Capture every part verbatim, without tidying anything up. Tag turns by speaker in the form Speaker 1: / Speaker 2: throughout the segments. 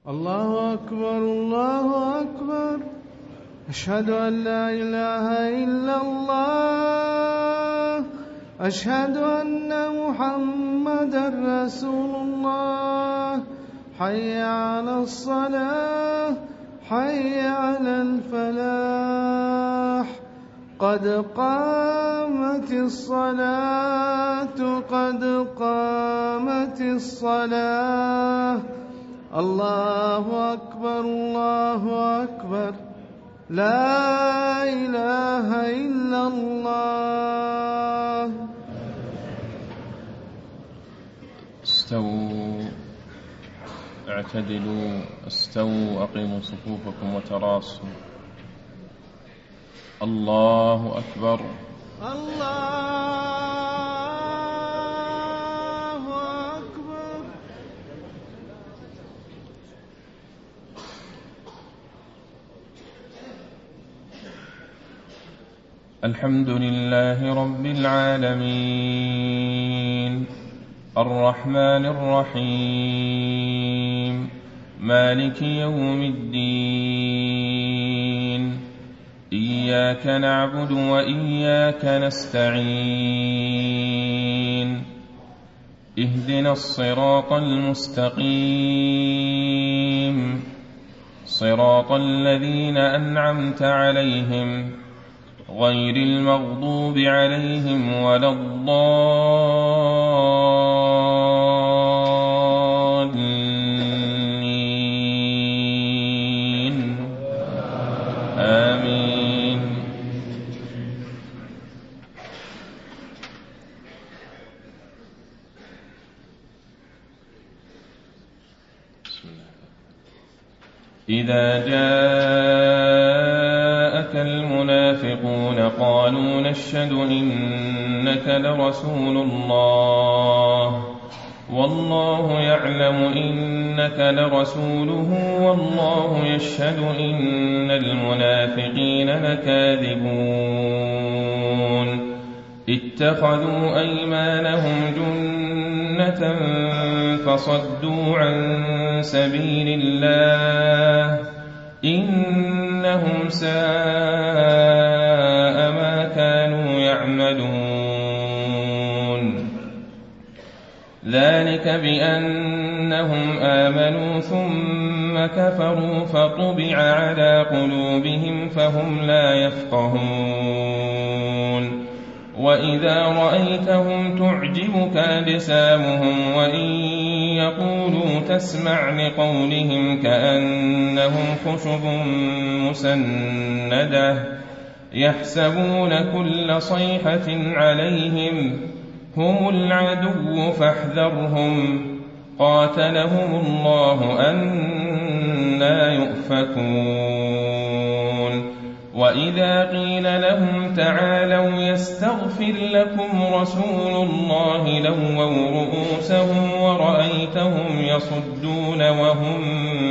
Speaker 1: الله أكبر الله أكبر. أشهد أن لا إله إلا الله. أشهد أن محمدا رسول الله. حي على الصلاة حي على الفلاح. قد قامت الصلاة قد قامت الصلاة. الله أكبر الله أكبر. لا إله إلا الله.
Speaker 2: استووا اعتدلوا استووا أقيموا صفوفكم وتراصوا. الله أكبر.
Speaker 1: الله أكبر.
Speaker 2: الحمد لله رب العالمين الرحمن الرحيم مالك يوم الدين. إياك نعبد وإياك نستعين. اهدنا الصراط المستقيم صراط الذين أنعمت عليهم غير المغضوب عليهم ولا الضالين. آمين. إذا جاءك المنافقون قالوا نشهد إنك لرسول الله والله يعلم إنك لرسوله والله يشهد إن المنافقين لكاذبون. اتخذوا أيمانهم جنة فصدوا عن سبيل الله إنهم ساء ما كانوا يعملون. ذلك بأنهم آمنوا ثم كفروا فطبع على قلوبهم فهم لا يفقهون. وإذا رأيتهم تعجبك أجسامهم وإن يقولوا تسمع لقولهم كأنهم خشب مسندة يحسبون كل صيحة عليهم هم العدو فاحذرهم قاتلهم الله أنى يؤفكون. وإذا قيل لهم تعالوا يستغفر لكم رسول الله لووا رؤوسهم ورأيتهم يصدون وهم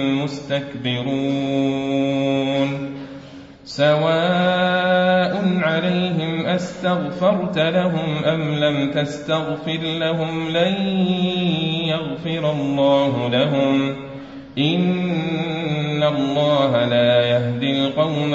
Speaker 2: مستكبرون. سواء عليهم أستغفرت لهم أم لم تستغفر لهم لن يغفر الله لهم إن الله لا يهدي القوم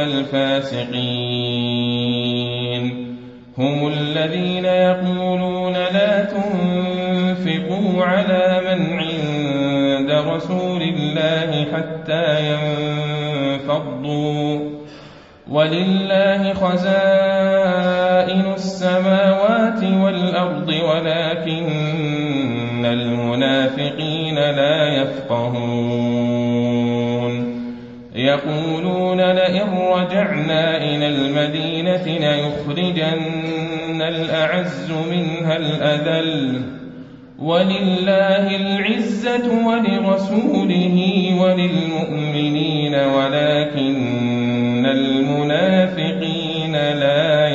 Speaker 2: الفاسقين. هم الذين يقولون لا تنفقوا على من عند رسول الله حتى ينفضوا ولله خزائن السماوات والأرض ولكن المنافقين لا يفقهون. يقولون لئن رجعنا إلى المدينة ليخرجن الأعز منها الأذل ولله العزة ولرسوله وللمؤمنين ولكن المنافقين لا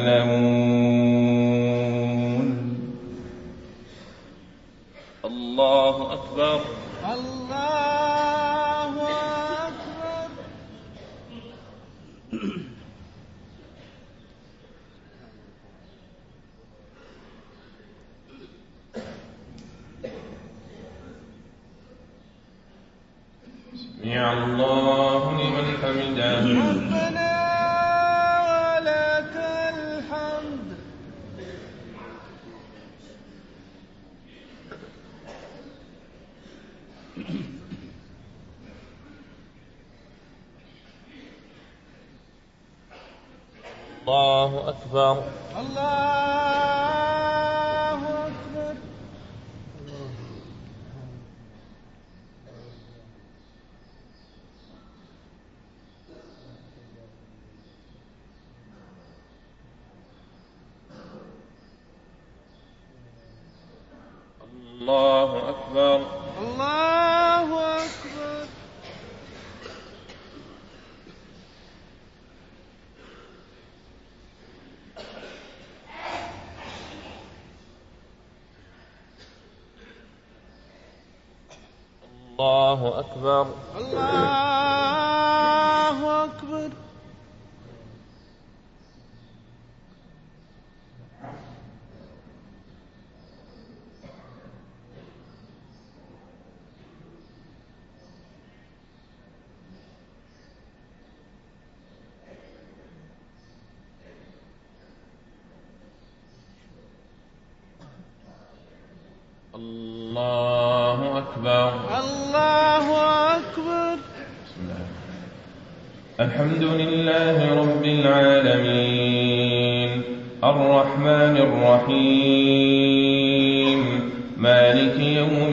Speaker 2: يعلمون. الله أكبر.
Speaker 1: الله أكبر.
Speaker 2: سمع الله لمن حمده.
Speaker 1: ربنا ولك الحمد.
Speaker 2: الله أكبر.
Speaker 1: الله أكبر.
Speaker 2: الله أكبر.
Speaker 1: الله أكبر.
Speaker 2: الله أكبر.
Speaker 1: الله أكبر.
Speaker 2: الله أكبر.
Speaker 1: الله أكبر.
Speaker 2: بسم الله. الحمد لله رب العالمين الرحمن الرحيم مالك يوم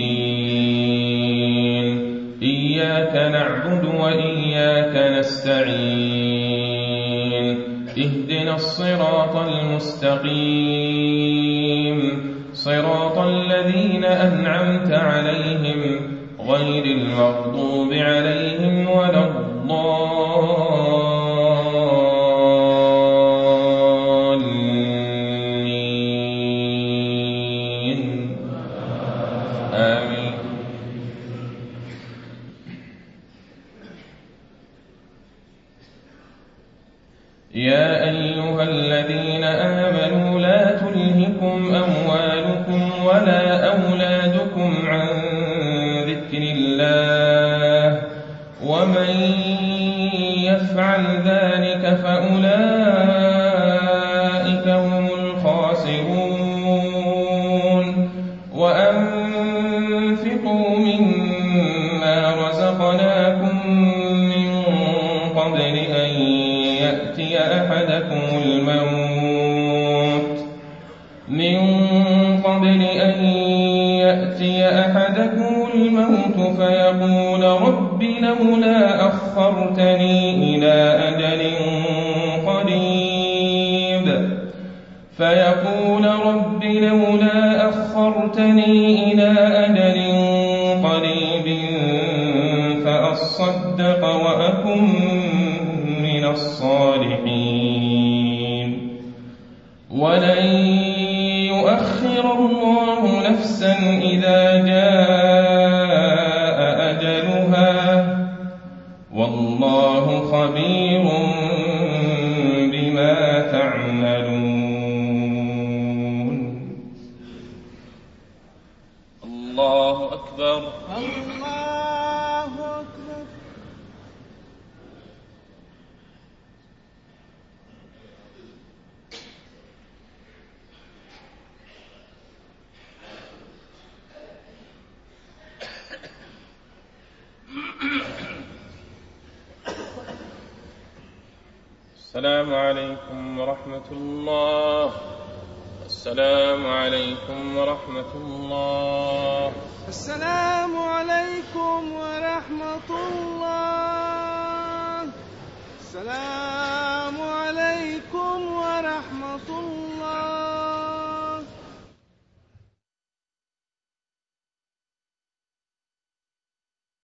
Speaker 2: الدين إياك نعبد وإياك نستعين اهدنا الصراط المستقيم صراط الذين أنعمت عليهم غير المغضوب عليهم ولا الضالين آمين. يا أيها الذين آمنوا لا تلهكم أموالكم ولا أولادكم عن ذكر الله ومن يفعل ذلك فأولئك هم الخاسرون. وأنفقوا مما رزقناكم من قبل أن يأتي أحدكم الموت من قبل أن يأتي أحدكم الموت فيقول رب لولا أخرتني إلى أجل قريب فيقول رب لولا أخرتني إلى أجل قريب فأصدق وأكن من الصالحين. ولن يؤخر الله نفسا إذا جاء أجلها والله خبير بما تعملون. الله أكبر.
Speaker 1: الله أكبر.
Speaker 2: السلام عليكم ورحمة الله. السلام عليكم ورحمة الله.
Speaker 1: السلام عليكم ورحمة الله. السلام عليكم ورحمة الله.